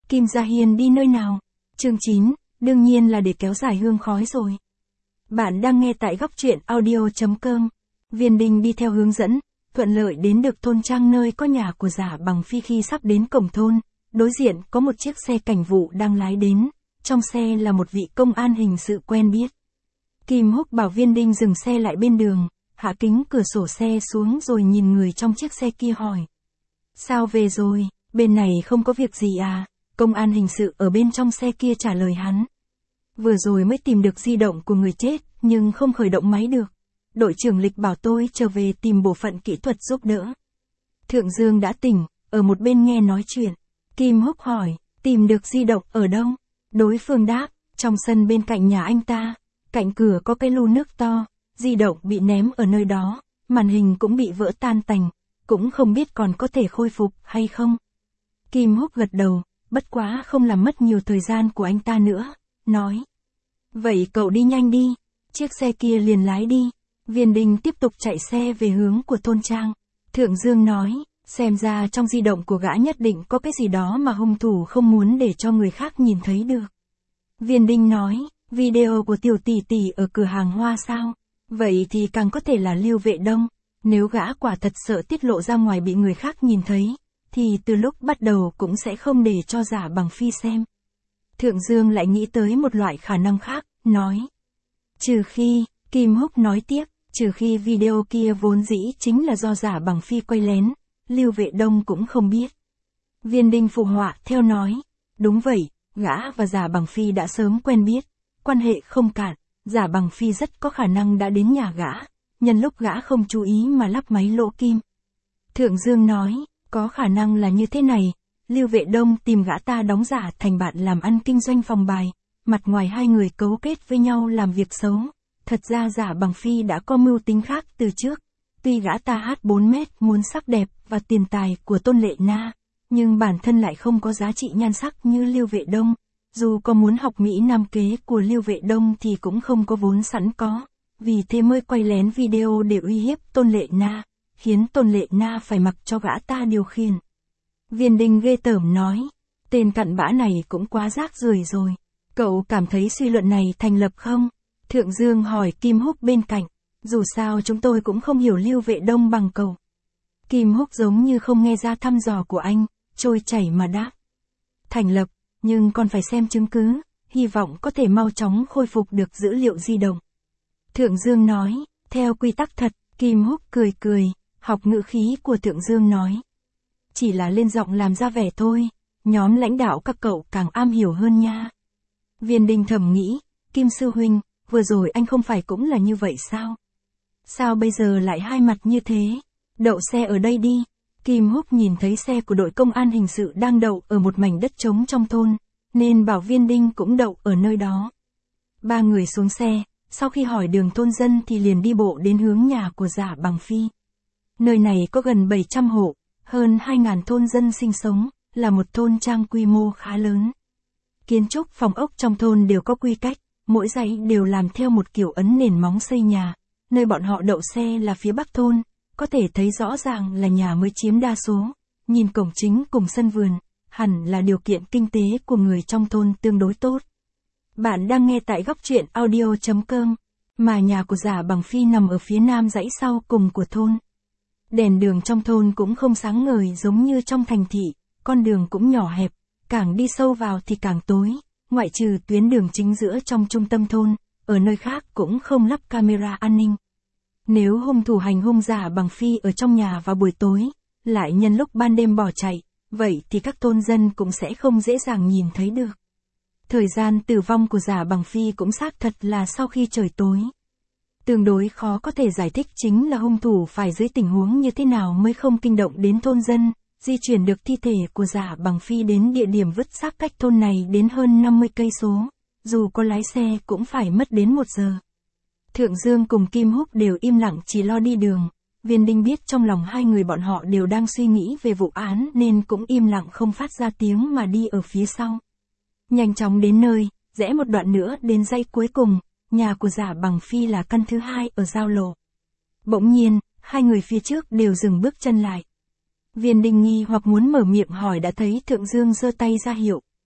Kim Gia Hiên đi nơi nào? Chương 9, đương nhiên là để kéo dài hương khói rồi. Bạn đang nghe tại góc truyện audio.com. Viên Đinh đi theo hướng dẫn, thuận lợi đến được thôn trang nơi có nhà của Giả Bằng Phi. Khi sắp đến cổng thôn, đối diện có một chiếc xe cảnh vụ đang lái đến, trong xe là một vị công an hình sự quen biết. Kim Húc bảo Viên Đinh dừng xe lại bên đường, hạ kính cửa sổ xe xuống rồi nhìn người trong chiếc xe kia hỏi. Sao về rồi, bên này không có việc gì à? Công an hình sự ở bên trong xe kia trả lời hắn. Vừa rồi mới tìm được di động của người chết, nhưng không khởi động máy được. Đội trưởng Lịch bảo tôi trở về tìm bộ phận kỹ thuật giúp đỡ. Thượng Dương đã tỉnh, ở một bên nghe nói chuyện. Kim Húc hỏi, tìm được di động ở đâu? Đối phương đáp, trong sân bên cạnh nhà anh ta. Cạnh cửa có cái lu nước to, di động bị ném ở nơi đó, màn hình cũng bị vỡ tan tành, cũng không biết còn có thể khôi phục hay không. Kim Húc gật đầu, bất quá không làm mất nhiều thời gian của anh ta nữa, nói. Vậy cậu đi nhanh đi, chiếc xe kia liền lái đi. Viên Đinh tiếp tục chạy xe về hướng của thôn trang. Thượng Dương nói, xem ra trong di động của gã nhất định có cái gì đó mà hung thủ không muốn để cho người khác nhìn thấy được. Viên Đinh nói, video của tiểu tỷ tỷ ở cửa hàng hoa sao? Vậy thì càng có thể là Lưu Vệ Đông. Nếu gã quả thật sợ tiết lộ ra ngoài bị người khác nhìn thấy, thì từ lúc bắt đầu cũng sẽ không để cho Giả Bằng Phi xem. Thượng Dương lại nghĩ tới một loại khả năng khác, nói. Trừ khi, Kim Húc nói tiếp, trừ khi video kia vốn dĩ chính là do Giả Bằng Phi quay lén, Lưu Vệ Đông cũng không biết. Viên Đinh phụ họa theo nói, đúng vậy, gã và Giả Bằng Phi đã sớm quen biết, quan hệ không cạn, Giả Bằng Phi rất có khả năng đã đến nhà gã, nhân lúc gã không chú ý mà lắp máy lỗ kim. Thượng Dương nói, có khả năng là như thế này, Lưu Vệ Đông tìm gã ta đóng giả thành bạn làm ăn kinh doanh phòng bài, mặt ngoài hai người cấu kết với nhau làm việc xấu. Thật ra Giả Bằng Phi đã có mưu tính khác từ trước, tuy gã ta hát 4 mét muốn sắc đẹp và tiền tài của Tôn Lệ Na, nhưng bản thân lại không có giá trị nhan sắc như Lưu Vệ Đông, dù có muốn học Mỹ Nam kế của Lưu Vệ Đông thì cũng không có vốn sẵn có, vì thế mới quay lén video để uy hiếp Tôn Lệ Na, khiến Tôn Lệ Na phải mặc cho gã ta điều khiển. Viên Đinh ghê tởm nói, tên cặn bã này cũng quá rác rưởi rồi, cậu cảm thấy suy luận này thành lập không? Thượng Dương hỏi Kim Húc bên cạnh, dù sao chúng tôi cũng không hiểu Lưu Vệ Đông bằng cậu. Kim Húc giống như không nghe ra thăm dò của anh, trôi chảy mà đáp. Thành lập, nhưng còn phải xem chứng cứ, hy vọng có thể mau chóng khôi phục được dữ liệu di động. Thượng Dương nói, theo quy tắc thật. Kim Húc cười cười, học ngữ khí của Thượng Dương nói. Chỉ là lên giọng làm ra vẻ thôi, nhóm lãnh đạo các cậu càng am hiểu hơn nha. Viên Đinh thầm nghĩ, Kim sư huynh, vừa rồi anh không phải cũng là như vậy sao? Sao bây giờ lại hai mặt như thế? Đậu xe ở đây đi. Kim Húc nhìn thấy xe của đội công an hình sự đang đậu ở một mảnh đất trống trong thôn, nên bảo Viên Đinh cũng đậu ở nơi đó. Ba người xuống xe, sau khi hỏi đường thôn dân thì liền đi bộ đến hướng nhà của Giả Bằng Phi. Nơi này có gần 700 hộ, hơn 2.000 thôn dân sinh sống, là một thôn trang quy mô khá lớn. Kiến trúc phòng ốc trong thôn đều có quy cách, mỗi dãy đều làm theo một kiểu ấn nền móng xây nhà. Nơi bọn họ đậu xe là phía bắc thôn, có thể thấy rõ ràng là nhà mới chiếm đa số. Nhìn cổng chính cùng sân vườn, hẳn là điều kiện kinh tế của người trong thôn tương đối tốt. Bạn đang nghe tại góc truyện audio.com, mà nhà của Giả Bằng Phi nằm ở phía nam dãy sau cùng của thôn. Đèn đường trong thôn cũng không sáng ngời giống như trong thành thị, con đường cũng nhỏ hẹp, càng đi sâu vào thì càng tối, ngoại trừ tuyến đường chính giữa trong trung tâm thôn, ở nơi khác cũng không lắp camera an ninh. Nếu hung thủ hành hung Giả Bằng Phi ở trong nhà vào buổi tối, lại nhân lúc ban đêm bỏ chạy, vậy thì các thôn dân cũng sẽ không dễ dàng nhìn thấy được. Thời gian tử vong của Giả Bằng Phi cũng xác thật là sau khi trời tối. Tương đối khó có thể giải thích chính là hung thủ phải dưới tình huống như thế nào mới không kinh động đến thôn dân, di chuyển được thi thể của Giả Bằng Phi đến địa điểm vứt xác cách thôn này đến hơn 50 cây số, dù có lái xe cũng phải mất đến 1 giờ. Thượng Dương cùng Kim Húc đều im lặng chỉ lo đi đường, Viên Đinh biết trong lòng hai người bọn họ đều đang suy nghĩ về vụ án nên cũng im lặng không phát ra tiếng mà đi ở phía sau. Nhanh chóng đến nơi, rẽ một đoạn nữa đến dãy cuối cùng, nhà của Giả Bằng Phi là căn thứ hai ở giao lộ. Bỗng nhiên, hai người phía trước đều dừng bước chân lại. Viên Đinh nghi hoặc muốn mở miệng hỏi đã thấy Thượng Dương giơ tay ra hiệu,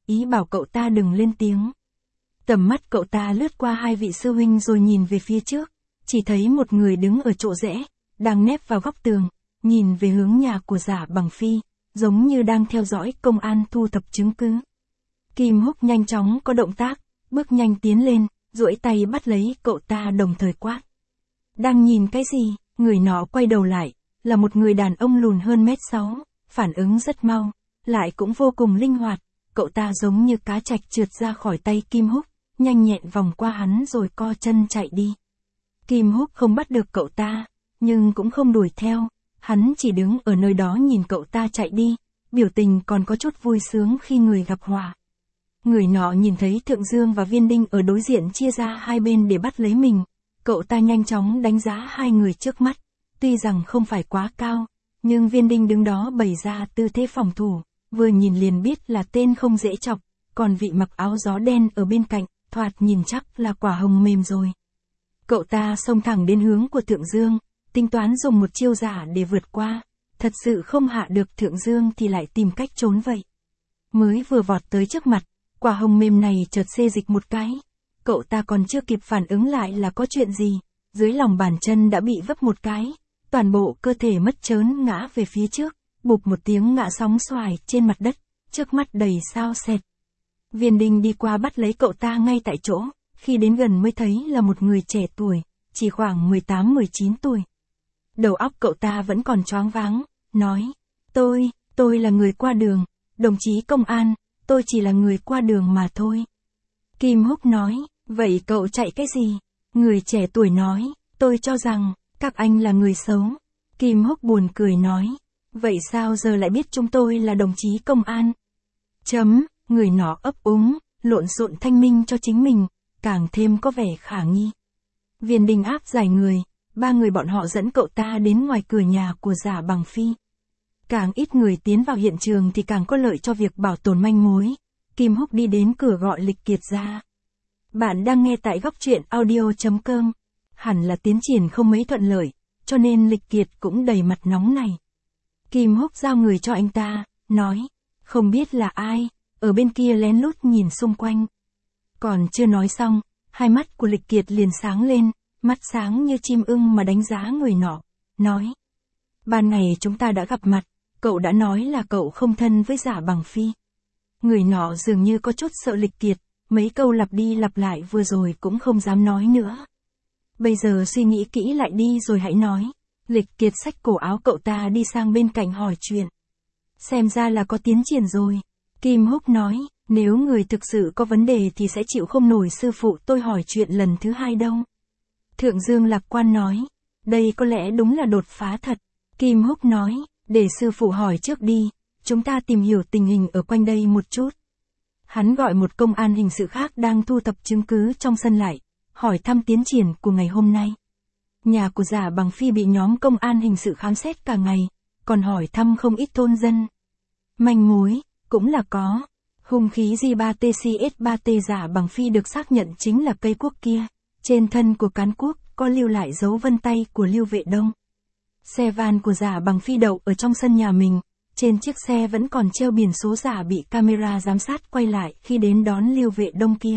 ý bảo cậu ta đừng lên tiếng. Tầm mắt cậu ta lướt qua hai vị sư huynh rồi nhìn về phía trước, chỉ thấy một người đứng ở chỗ rẽ, đang nép vào góc tường, nhìn về hướng nhà của Giả Bằng Phi, giống như đang theo dõi công an thu thập chứng cứ. Kim Húc nhanh chóng có động tác, bước nhanh tiến lên, duỗi tay bắt lấy cậu ta đồng thời quát. Đang nhìn cái gì? Người nọ quay đầu lại, là một người đàn ông lùn hơn 1m6, phản ứng rất mau, lại cũng vô cùng linh hoạt, cậu ta giống như cá trạch trượt ra khỏi tay Kim Húc, nhanh nhẹn vòng qua hắn rồi co chân chạy đi. Kim Húc không bắt được cậu ta, nhưng cũng không đuổi theo, hắn chỉ đứng ở nơi đó nhìn cậu ta chạy đi, biểu tình còn có chút vui sướng khi người gặp họa. Người nọ nhìn thấy Thượng Dương và Viên Đinh ở đối diện chia ra hai bên để bắt lấy mình, cậu ta nhanh chóng đánh giá hai người trước mắt, tuy rằng không phải quá cao, nhưng Viên Đinh đứng đó bày ra tư thế phòng thủ, vừa nhìn liền biết là tên không dễ chọc, còn vị mặc áo gió đen ở bên cạnh, thoạt nhìn chắc là quả hồng mềm rồi. Cậu ta xông thẳng đến hướng của Thượng Dương, tính toán dùng một chiêu giả để vượt qua, thật sự không hạ được Thượng Dương thì lại tìm cách trốn vậy. Mới vừa vọt tới trước mặt, quả hồng mềm này chợt xê dịch một cái, cậu ta còn chưa kịp phản ứng lại là có chuyện gì, dưới lòng bàn chân đã bị vấp một cái, toàn bộ cơ thể mất trớn ngã về phía trước, bụp một tiếng ngã sóng xoài trên mặt đất, trước mắt đầy sao sệt. Viên Đinh đi qua bắt lấy cậu ta ngay tại chỗ, khi đến gần mới thấy là một người trẻ tuổi, chỉ khoảng 18-19 tuổi. Đầu óc cậu ta vẫn còn choáng váng, nói, tôi là người qua đường, đồng chí công an, tôi chỉ là người qua đường mà thôi. Kim Húc nói, vậy cậu chạy cái gì? Người trẻ tuổi nói, tôi cho rằng, các anh là người xấu. Kim Húc buồn cười nói, vậy sao giờ lại biết chúng tôi là đồng chí công an? Người nọ ấp úng, lộn xộn thanh minh cho chính mình, càng thêm có vẻ khả nghi. Viên Đinh áp giải người, ba người bọn họ dẫn cậu ta đến ngoài cửa nhà của Giả Bằng Phi. Càng ít người tiến vào hiện trường thì càng có lợi cho việc bảo tồn manh mối. Kim Húc đi đến cửa gọi Lịch Kiệt ra. Bạn đang nghe tại góc truyện audio.com. Hẳn là tiến triển không mấy thuận lợi, cho nên Lịch Kiệt cũng đầy mặt nóng này. Kim Húc giao người cho anh ta, nói, không biết là ai, ở bên kia lén lút nhìn xung quanh. Còn chưa nói xong, hai mắt của Lịch Kiệt liền sáng lên, mắt sáng như chim ưng mà đánh giá người nọ, nói. Ban ngày chúng ta đã gặp mặt, cậu đã nói là cậu không thân với Giả Bằng Phi. Người nọ dường như có chút sợ Lịch Kiệt, mấy câu lặp đi lặp lại vừa rồi cũng không dám nói nữa. Bây giờ suy nghĩ kỹ lại đi rồi hãy nói. Lịch Kiệt xách cổ áo cậu ta đi sang bên cạnh hỏi chuyện. Xem ra là có tiến triển rồi. Kim Húc nói, nếu người thực sự có vấn đề thì sẽ chịu không nổi sư phụ tôi hỏi chuyện lần thứ hai đâu. Thượng Dương lạc quan nói, đây có lẽ đúng là đột phá thật. Kim Húc nói, để sư phụ hỏi trước đi, chúng ta tìm hiểu tình hình ở quanh đây một chút. Hắn gọi một công an hình sự khác đang thu thập chứng cứ trong sân lại, hỏi thăm tiến triển của ngày hôm nay. Nhà của Giả Bằng Phi bị nhóm công an hình sự khám xét cả ngày, còn hỏi thăm không ít thôn dân. Manh mối, cũng là có. Hung khí J3TCS3T Giả Bằng Phi được xác nhận chính là cây cuốc kia. Trên thân của cán cuốc có lưu lại dấu vân tay của Lưu Vệ Đông. Xe van của Giả Bằng Phi đậu ở trong sân nhà mình, trên chiếc xe vẫn còn treo biển số giả bị camera giám sát quay lại khi đến đón Lưu Vệ Đông kia.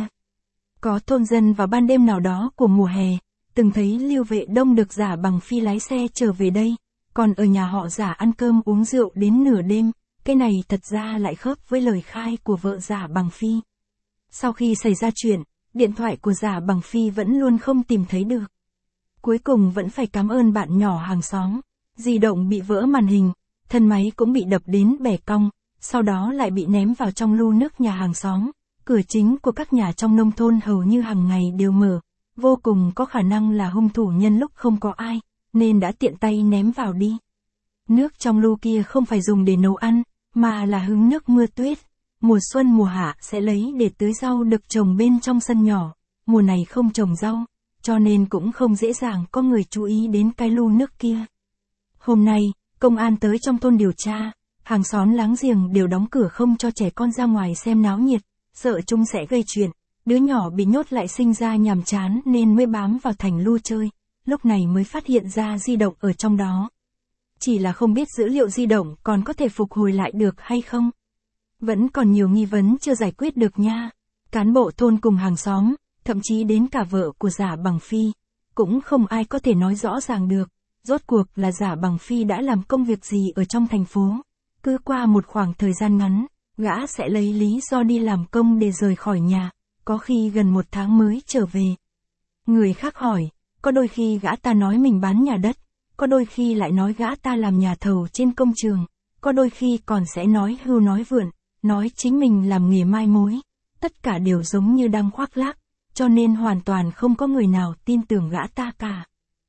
Có thôn dân vào ban đêm nào đó của mùa hè, từng thấy Lưu Vệ Đông được Giả Bằng Phi lái xe trở về đây, còn ở nhà họ Giả ăn cơm uống rượu đến nửa đêm, cái này thật ra lại khớp với lời khai của vợ Giả Bằng Phi. Sau khi xảy ra chuyện, điện thoại của Giả Bằng Phi vẫn luôn không tìm thấy được. Cuối cùng vẫn phải cảm ơn bạn nhỏ hàng xóm, di động bị vỡ màn hình, thân máy cũng bị đập đến bẻ cong, sau đó lại bị ném vào trong lu nước nhà hàng xóm. Cửa chính của các nhà trong nông thôn hầu như hàng ngày đều mở, vô cùng có khả năng là hung thủ nhân lúc không có ai, nên đã tiện tay ném vào đi. Nước trong lu kia không phải dùng để nấu ăn, mà là hứng nước mưa tuyết. Mùa xuân mùa hạ sẽ lấy để tưới rau được trồng bên trong sân nhỏ, mùa này không trồng rau, cho nên cũng không dễ dàng có người chú ý đến cái lu nước kia. Hôm nay, công an tới trong thôn điều tra, hàng xóm láng giềng đều đóng cửa không cho trẻ con ra ngoài xem náo nhiệt, sợ chúng sẽ gây chuyện. Đứa nhỏ bị nhốt lại sinh ra nhàm chán nên mới bám vào thành lu chơi, lúc này mới phát hiện ra di động ở trong đó. Chỉ là không biết dữ liệu di động còn có thể phục hồi lại được hay không. Vẫn còn nhiều nghi vấn chưa giải quyết được nha. Cán bộ thôn cùng hàng xóm, thậm chí đến cả vợ của Giả Bằng Phi, cũng không ai có thể nói rõ ràng được, rốt cuộc là Giả Bằng Phi đã làm công việc gì ở trong thành phố. Cứ qua một khoảng thời gian ngắn, gã sẽ lấy lý do đi làm công để rời khỏi nhà, có khi gần 1 tháng mới trở về. Người khác hỏi, có đôi khi gã ta nói mình bán nhà đất, có đôi khi lại nói gã ta làm nhà thầu trên công trường, có đôi khi còn sẽ nói hưu nói vượn, nói chính mình làm nghề mai mối. Tất cả đều giống như đang khoác lác, cho nên hoàn toàn không có người nào tin tưởng gã ta cả.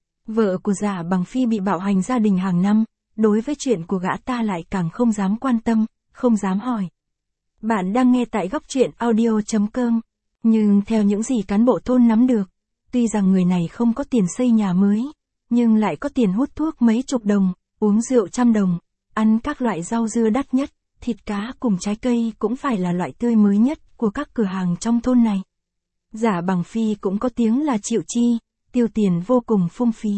Vợ của Giả Bằng Phi bị bạo hành gia đình hàng năm, đối với chuyện của gã ta lại càng không dám quan tâm, không dám hỏi. Bạn đang nghe tại góc truyện audio.com, nhưng theo những gì cán bộ thôn nắm được, tuy rằng người này không có tiền xây nhà mới, nhưng lại có tiền hút thuốc mấy chục đồng, uống rượu trăm đồng, ăn các loại rau dưa đắt nhất, thịt cá cùng trái cây cũng phải là loại tươi mới nhất của các cửa hàng trong thôn này. Giả Bằng Phi cũng có tiếng là chịu chi, tiêu tiền vô cùng phung phí.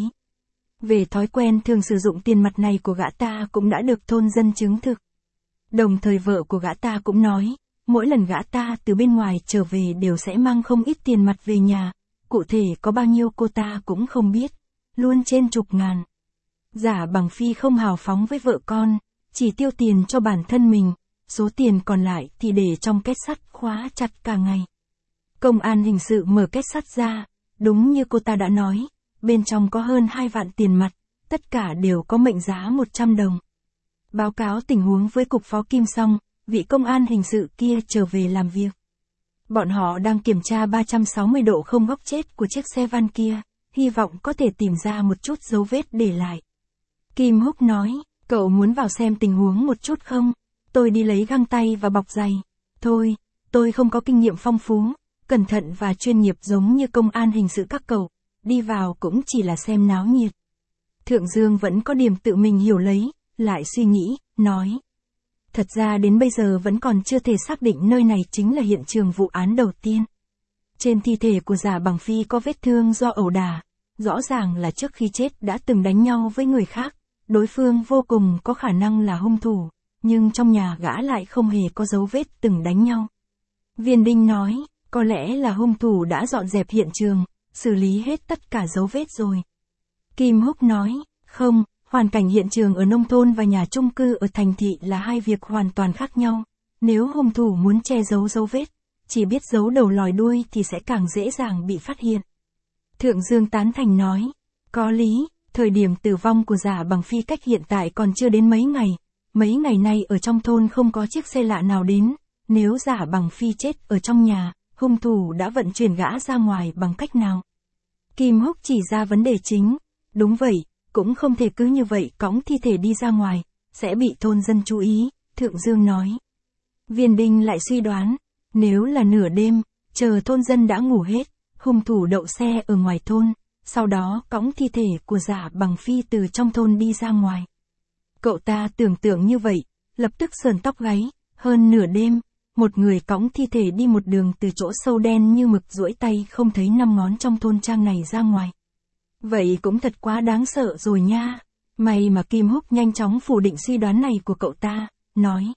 Về thói quen thường sử dụng tiền mặt này của gã ta cũng đã được thôn dân chứng thực. Đồng thời vợ của gã ta cũng nói, mỗi lần gã ta từ bên ngoài trở về đều sẽ mang không ít tiền mặt về nhà, cụ thể có bao nhiêu cô ta cũng không biết, luôn trên chục ngàn. Giả Bằng Phi không hào phóng với vợ con, chỉ tiêu tiền cho bản thân mình, số tiền còn lại thì để trong két sắt khóa chặt cả ngày. Công an hình sự mở két sắt ra, đúng như cô ta đã nói, bên trong có hơn 2 vạn tiền mặt, tất cả đều có mệnh giá 100 đồng. Báo cáo tình huống với cục phó Kim xong, vị công an hình sự kia trở về làm việc. Bọn họ đang kiểm tra 360 độ không góc chết của chiếc xe van kia, hy vọng có thể tìm ra một chút dấu vết để lại. Kim Húc nói, cậu muốn vào xem tình huống một chút không? Tôi đi lấy găng tay và bọc giày. Thôi, tôi không có kinh nghiệm phong phú, cẩn thận và chuyên nghiệp giống như công an hình sự các cậu, đi vào cũng chỉ là xem náo nhiệt. Thượng Dương vẫn có điểm tự mình hiểu lấy, lại suy nghĩ, nói. Thật ra đến bây giờ vẫn còn chưa thể xác định nơi này chính là hiện trường vụ án đầu tiên. Trên thi thể của Giả Bằng Phi có vết thương do ẩu đả, rõ ràng là trước khi chết đã từng đánh nhau với người khác, đối phương vô cùng có khả năng là hung thủ, nhưng trong nhà gã lại không hề có dấu vết từng đánh nhau. Viên Đinh nói, có lẽ là hung thủ đã dọn dẹp hiện trường, xử lý hết tất cả dấu vết rồi. Kim Húc nói, không, hoàn cảnh hiện trường ở nông thôn và nhà chung cư ở thành thị là hai việc hoàn toàn khác nhau. Nếu hung thủ muốn che giấu dấu vết, chỉ biết giấu đầu lòi đuôi thì sẽ càng dễ dàng bị phát hiện. Thượng Dương tán thành nói, có lý, thời điểm tử vong của Giả Bằng Phi cách hiện tại còn chưa đến mấy ngày nay ở trong thôn không có chiếc xe lạ nào đến, nếu Giả Bằng Phi chết ở trong nhà, hung thủ đã vận chuyển gã ra ngoài bằng cách nào? Kim Húc chỉ ra vấn đề chính, đúng vậy, cũng không thể cứ như vậy cõng thi thể đi ra ngoài, sẽ bị thôn dân chú ý, Thượng Dương nói. Viên Đinh lại suy đoán, nếu là nửa đêm, chờ thôn dân đã ngủ hết, hung thủ đậu xe ở ngoài thôn, sau đó cõng thi thể của Giả Bằng Phi từ trong thôn đi ra ngoài. Cậu ta tưởng tượng như vậy, lập tức sờn tóc gáy, hơn nửa đêm, một người cõng thi thể đi một đường từ chỗ sâu đen như mực duỗi tay không thấy 5 ngón trong thôn trang này ra ngoài. Vậy cũng thật quá đáng sợ rồi nha. May mà Kim Húc nhanh chóng phủ định suy đoán này của cậu ta, nói.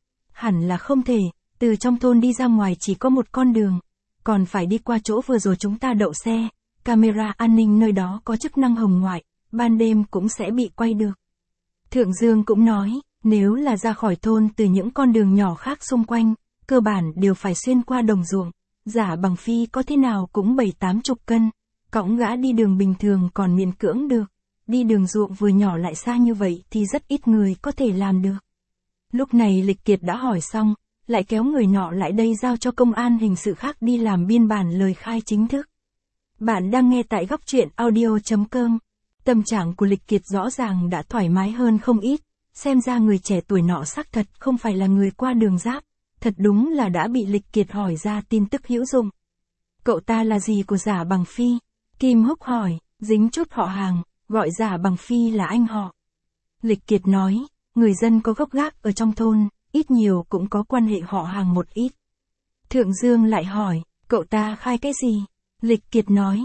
Hẳn là không thể, từ trong thôn đi ra ngoài chỉ có một con đường, còn phải đi qua chỗ vừa rồi chúng ta đậu xe, camera an ninh nơi đó có chức năng hồng ngoại, ban đêm cũng sẽ bị quay được. Thượng Dương cũng nói, nếu là ra khỏi thôn từ những con đường nhỏ khác xung quanh, cơ bản đều phải xuyên qua đồng ruộng, Giả Bằng Phi có thế nào cũng 7-80 cân, cõng gã đi đường bình thường còn miễn cưỡng được, đi đường ruộng vừa nhỏ lại xa như vậy thì rất ít người có thể làm được. Lúc này Lịch Kiệt đã hỏi xong, lại kéo người nọ lại đây giao cho công an hình sự khác đi làm biên bản lời khai chính thức. Bạn đang nghe tại góc truyện audio.com. Tâm trạng của Lịch Kiệt rõ ràng đã thoải mái hơn không ít, xem ra người trẻ tuổi nọ xác thật không phải là người qua đường giáp, thật đúng là đã bị Lịch Kiệt hỏi ra tin tức hữu dụng. Cậu ta là gì của Giả Bằng Phi? Kim Húc hỏi, dính chút họ hàng, gọi Giả Bằng Phi là anh họ. Lịch Kiệt nói, người dân có gốc gác ở trong thôn, ít nhiều cũng có quan hệ họ hàng một ít. Thượng Dương lại hỏi, cậu ta khai cái gì? Lịch Kiệt nói,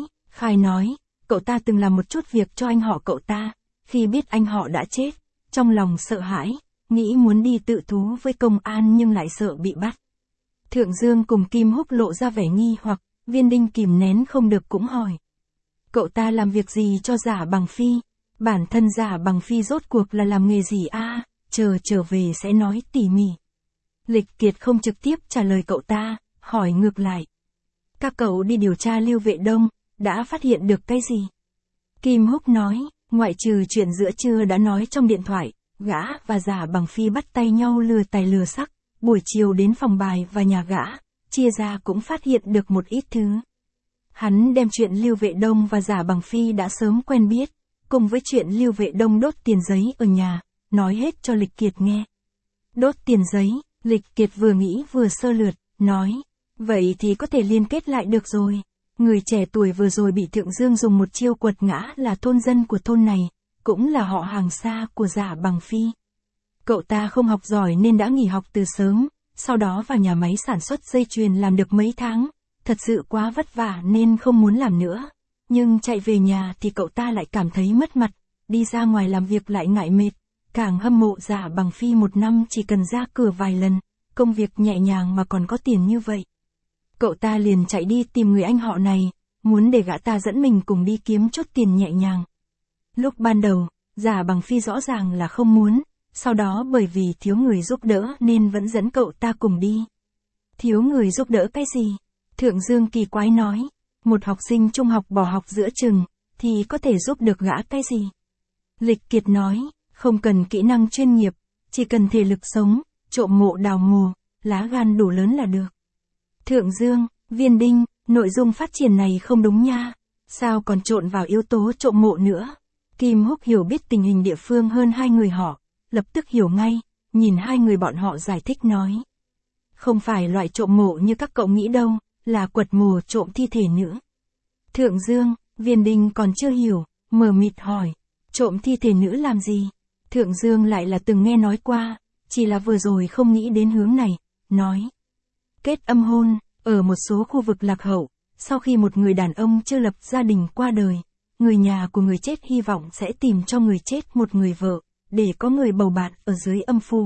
cậu ta từng làm một chút việc cho anh họ cậu ta, khi biết anh họ đã chết, trong lòng sợ hãi, nghĩ muốn đi tự thú với công an nhưng lại sợ bị bắt. Thượng Dương cùng Kim Húc lộ ra vẻ nghi hoặc, Viên Đinh kìm nén không được cũng hỏi. Cậu ta làm việc gì cho Giả Bằng Phi? Bản thân Giả Bằng Phi rốt cuộc là làm nghề gì a? Trở về sẽ nói tỉ mỉ. Lịch Kiệt không trực tiếp trả lời cậu ta, hỏi ngược lại. Các cậu đi điều tra Lưu Vệ Đông, đã phát hiện được cái gì? Kim Húc nói, ngoại trừ chuyện giữa trưa đã nói trong điện thoại, gã và Giả Bằng Phi bắt tay nhau lừa tài lừa sắc, buổi chiều đến phòng bài và nhà gã, chia ra cũng phát hiện được một ít thứ. Hắn đem chuyện Lưu Vệ Đông và Giả Bằng Phi đã sớm quen biết, cùng với chuyện Lưu Vệ Đông đốt tiền giấy ở nhà, nói hết cho Lịch Kiệt nghe. Đốt tiền giấy, Lịch Kiệt vừa nghĩ vừa sơ lược, nói, vậy thì có thể liên kết lại được rồi. Người trẻ tuổi vừa rồi bị Thượng Dương dùng một chiêu quật ngã là thôn dân của thôn này, cũng là họ hàng xa của Giả Bằng Phi. Cậu ta không học giỏi nên đã nghỉ học từ sớm, sau đó vào nhà máy sản xuất dây chuyền làm được mấy tháng, thật sự quá vất vả nên không muốn làm nữa. Nhưng chạy về nhà thì cậu ta lại cảm thấy mất mặt, đi ra ngoài làm việc lại ngại mệt, càng hâm mộ Giả Bằng Phi một năm chỉ cần ra cửa vài lần, công việc nhẹ nhàng mà còn có tiền như vậy. Cậu ta liền chạy đi tìm người anh họ này, muốn để gã ta dẫn mình cùng đi kiếm chút tiền nhẹ nhàng. Lúc ban đầu, Giả Bằng Phi rõ ràng là không muốn, sau đó bởi vì thiếu người giúp đỡ nên vẫn dẫn cậu ta cùng đi. Thiếu người giúp đỡ cái gì? Thượng Dương kỳ quái nói, một học sinh trung học bỏ học giữa chừng, thì có thể giúp được gã cái gì? Lịch Kiệt nói, không cần kỹ năng chuyên nghiệp, chỉ cần thể lực sống, trộm mộ đào mồ, lá gan đủ lớn là được. Thượng Dương, Viên Đinh, nội dung phát triển này không đúng nha, sao còn trộn vào yếu tố trộm mộ nữa? Kim Húc hiểu biết tình hình địa phương hơn hai người họ, lập tức hiểu ngay, nhìn hai người bọn họ giải thích nói. Không phải loại trộm mộ như các cậu nghĩ đâu, là quật mồ trộm thi thể nữa. Thượng Dương, Viên Đinh còn chưa hiểu, mờ mịt hỏi, trộm thi thể nữ làm gì? Thượng Dương lại là từng nghe nói qua, chỉ là vừa rồi không nghĩ đến hướng này, nói. Kết âm hôn, ở một số khu vực lạc hậu, sau khi một người đàn ông chưa lập gia đình qua đời, người nhà của người chết hy vọng sẽ tìm cho người chết một người vợ, để có người bầu bạn ở dưới âm phủ.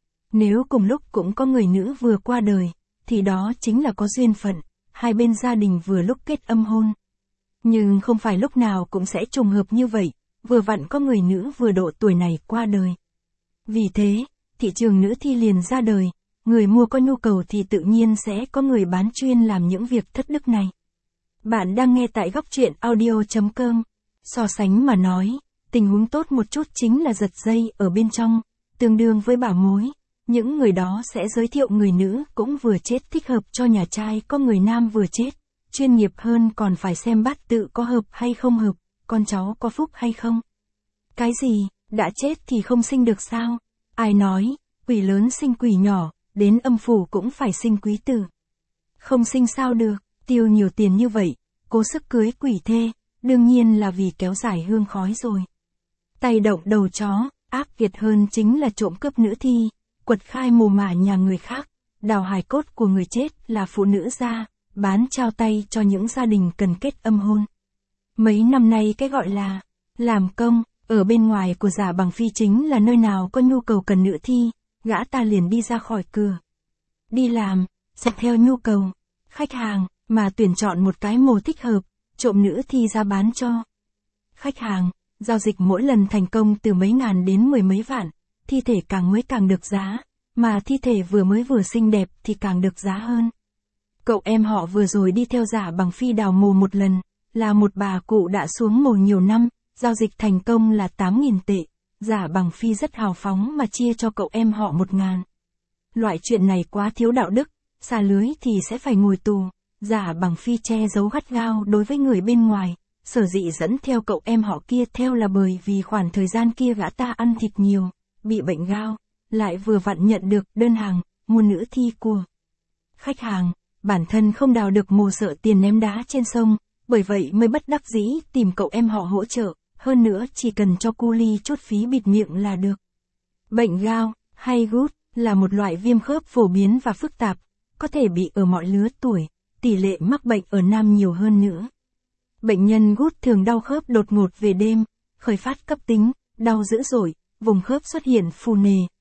Nếu cùng lúc cũng có người nữ vừa qua đời, thì đó chính là có duyên phận, hai bên gia đình vừa lúc kết âm hôn. Nhưng không phải lúc nào cũng sẽ trùng hợp như vậy, vừa vặn có người nữ vừa độ tuổi này qua đời. Vì thế, thị trường nữ thi liền ra đời, người mua có nhu cầu thì tự nhiên sẽ có người bán chuyên làm những việc thất đức này. Bạn đang nghe tại góc truyện audio.com. So sánh mà nói, tình huống tốt một chút chính là giật dây ở bên trong, tương đương với bảo mối. Những người đó sẽ giới thiệu người nữ cũng vừa chết thích hợp cho nhà trai có người nam vừa chết. Chuyên nghiệp hơn còn phải xem bát tự có hợp hay không hợp, con cháu có phúc hay không. Cái gì, đã chết thì không sinh được sao? Ai nói, quỷ lớn sinh quỷ nhỏ, đến âm phủ cũng phải sinh quý tử. Không sinh sao được, tiêu nhiều tiền như vậy, cố sức cưới quỷ thê, đương nhiên là vì kéo dài hương khói rồi. Tay động đầu chó, ác kiệt hơn chính là trộm cướp nữ thi, quật khai mồ mả nhà người khác, đào hài cốt của người chết là phụ nữ ra, bán trao tay cho những gia đình cần kết âm hôn. Mấy năm nay cái gọi là làm công, ở bên ngoài của Giả Bằng Phi chính là nơi nào có nhu cầu cần nữ thi, gã ta liền đi ra khỏi cửa. Đi làm, sẽ theo nhu cầu, khách hàng, mà tuyển chọn một cái mồ thích hợp, trộm nữ thi ra bán cho khách hàng. Giao dịch mỗi lần thành công từ mấy ngàn đến mười mấy vạn, thi thể càng mới càng được giá, mà thi thể vừa mới vừa xinh đẹp thì càng được giá hơn. Cậu em họ vừa rồi đi theo Giả Bằng Phi đào mồ một lần, là một bà cụ đã xuống mồ nhiều năm, giao dịch thành công là 8.000 tệ, Giả Bằng Phi rất hào phóng mà chia cho cậu em họ 1.000. Loại chuyện này quá thiếu đạo đức, xả lưới thì sẽ phải ngồi tù, Giả Bằng Phi che giấu gắt gao đối với người bên ngoài. Sở dĩ dẫn theo cậu em họ kia theo là bởi vì khoảng thời gian kia gã ta ăn thịt nhiều, bị bệnh gao, lại vừa vặn nhận được đơn hàng, mua nữ thi của khách hàng, bản thân không đào được mồ sợ tiền ném đá trên sông, bởi vậy mới bất đắc dĩ tìm cậu em họ hỗ trợ, hơn nữa chỉ cần cho cu ly chút phí bịt miệng là được. Bệnh gao, hay gút, là một loại viêm khớp phổ biến và phức tạp, có thể bị ở mọi lứa tuổi, tỷ lệ mắc bệnh ở nam nhiều hơn nữa. Bệnh nhân gút thường đau khớp đột ngột về đêm, khởi phát cấp tính, đau dữ dội, vùng khớp xuất hiện phù nề,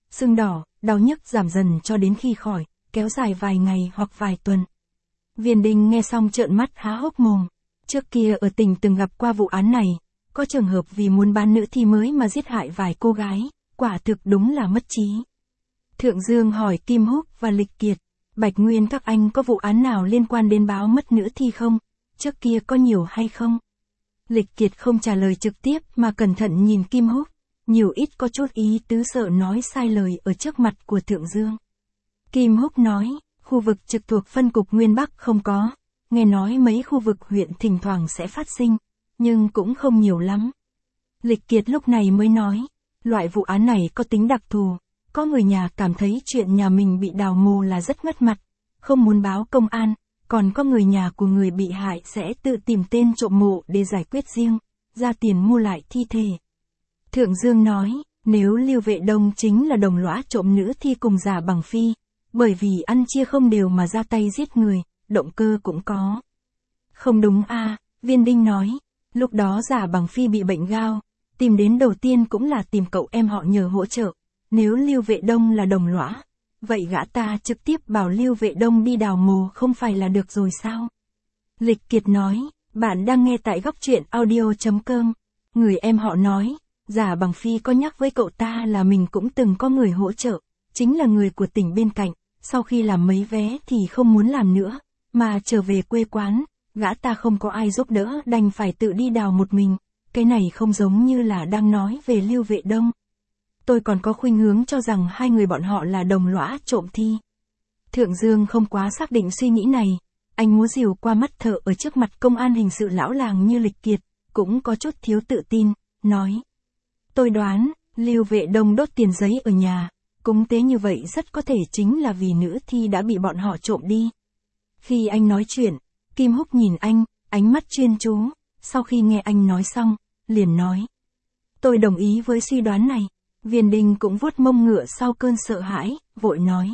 sưng đỏ, đau nhức giảm dần cho đến khi khỏi, kéo dài vài ngày hoặc vài tuần. Viên Đình nghe xong trợn mắt há hốc mồm. Trước kia ở tỉnh từng gặp qua vụ án này, có trường hợp vì muốn bán nữ thi mới mà giết hại vài cô gái, quả thực đúng là mất trí. Thượng Dương hỏi Kim Húc và Lịch Kiệt, Bạch Nguyên các anh có vụ án nào liên quan đến báo mất nữ thi không? Trước kia có nhiều hay không? Lịch Kiệt không trả lời trực tiếp mà cẩn thận nhìn Kim Húc, nhiều ít có chút ý tứ sợ nói sai lời ở trước mặt của Thượng Dương. Kim Húc nói, khu vực trực thuộc phân cục Nguyên Bắc không có, nghe nói mấy khu vực huyện thỉnh thoảng sẽ phát sinh, nhưng cũng không nhiều lắm. Lịch Kiệt lúc này mới nói, loại vụ án này có tính đặc thù, có người nhà cảm thấy chuyện nhà mình bị đào mồ là rất mất mặt, không muốn báo công an, còn có người nhà của người bị hại sẽ tự tìm tên trộm mộ để giải quyết riêng, ra tiền mua lại thi thể. Thượng Dương nói, nếu Lưu Vệ Đông chính là đồng lõa trộm nữ thi cùng Giả Bằng Phi, bởi vì ăn chia không đều mà ra tay giết người, động cơ cũng có. Không đúng a, Viên Đinh nói, lúc đó Giả Bằng Phi bị bệnh gao, tìm đến đầu tiên cũng là tìm cậu em họ nhờ hỗ trợ, nếu Lưu Vệ Đông là đồng lõa, vậy gã ta trực tiếp bảo Lưu Vệ Đông đi đào mồ không phải là được rồi sao? Lịch Kiệt nói, bạn đang nghe tại góc truyện audio.com, người em họ nói, Giả Bằng Phi có nhắc với cậu ta là mình cũng từng có người hỗ trợ, chính là người của tỉnh bên cạnh, sau khi làm mấy vé thì không muốn làm nữa, mà trở về quê quán, gã ta không có ai giúp đỡ đành phải tự đi đào một mình, cái này không giống như là đang nói về Lưu Vệ Đông. Tôi còn có khuynh hướng cho rằng hai người bọn họ là đồng lõa trộm thi. Thượng Dương không quá xác định suy nghĩ này, anh múa rìu qua mắt thợ ở trước mặt công an hình sự lão làng như Lịch Kiệt, cũng có chút thiếu tự tin, nói. Tôi đoán, Lưu Vệ Đông đốt tiền giấy ở nhà, cúng tế như vậy rất có thể chính là vì nữ thi đã bị bọn họ trộm đi. Khi anh nói chuyện, Kim Húc nhìn anh, ánh mắt chuyên chú, sau khi nghe anh nói xong, liền nói. Tôi đồng ý với suy đoán này. Viên Đình cũng vuốt mông ngựa sau cơn sợ hãi, vội nói.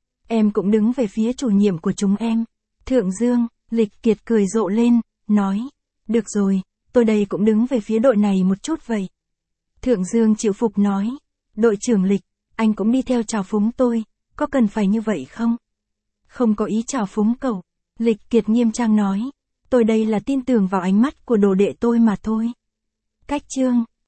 Em cũng đứng về phía chủ nhiệm của chúng em. Thượng Dương, Lịch Kiệt cười rộ lên, nói. Được rồi, tôi đây cũng đứng về phía đội này một chút vậy. Thượng Dương chịu phục nói. Đội trưởng Lịch, anh cũng đi theo trào phúng tôi, có cần phải như vậy không? Không có ý trào phúng cậu. Lịch Kiệt nghiêm trang nói. Tôi đây là tin tưởng vào ánh mắt của đồ đệ tôi mà thôi. Cách chương